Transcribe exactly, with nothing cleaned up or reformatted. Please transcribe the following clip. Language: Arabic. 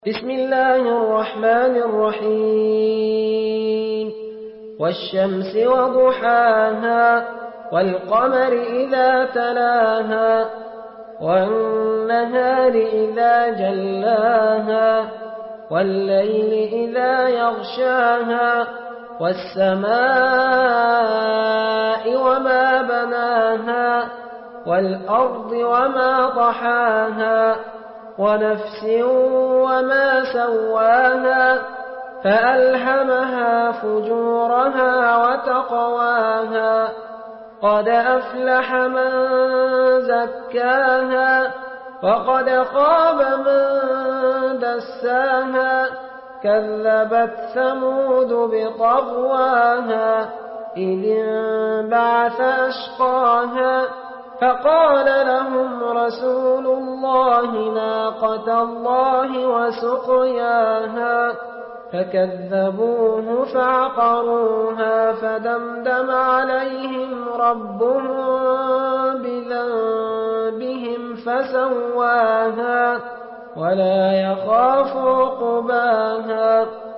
بسم الله الرحمن الرحيم والشمس وضحاها والقمر إذا تلاها والنهار إذا جلاها والليل إذا يغشاها والسماء وما بناها والأرض وما طحاها ونفس وما سواها فألهمها فجورها وتقواها قد أفلح من زكاها وقد خاب من دساها كذبت ثمود بطغواها إذ انبعث أشقاها فقال لهم رسول الله ناقة الله وسقياها فكذبوه فعقروها فدمدم عليهم ربهم بذنبهم فسواها ولا يخاف عقباها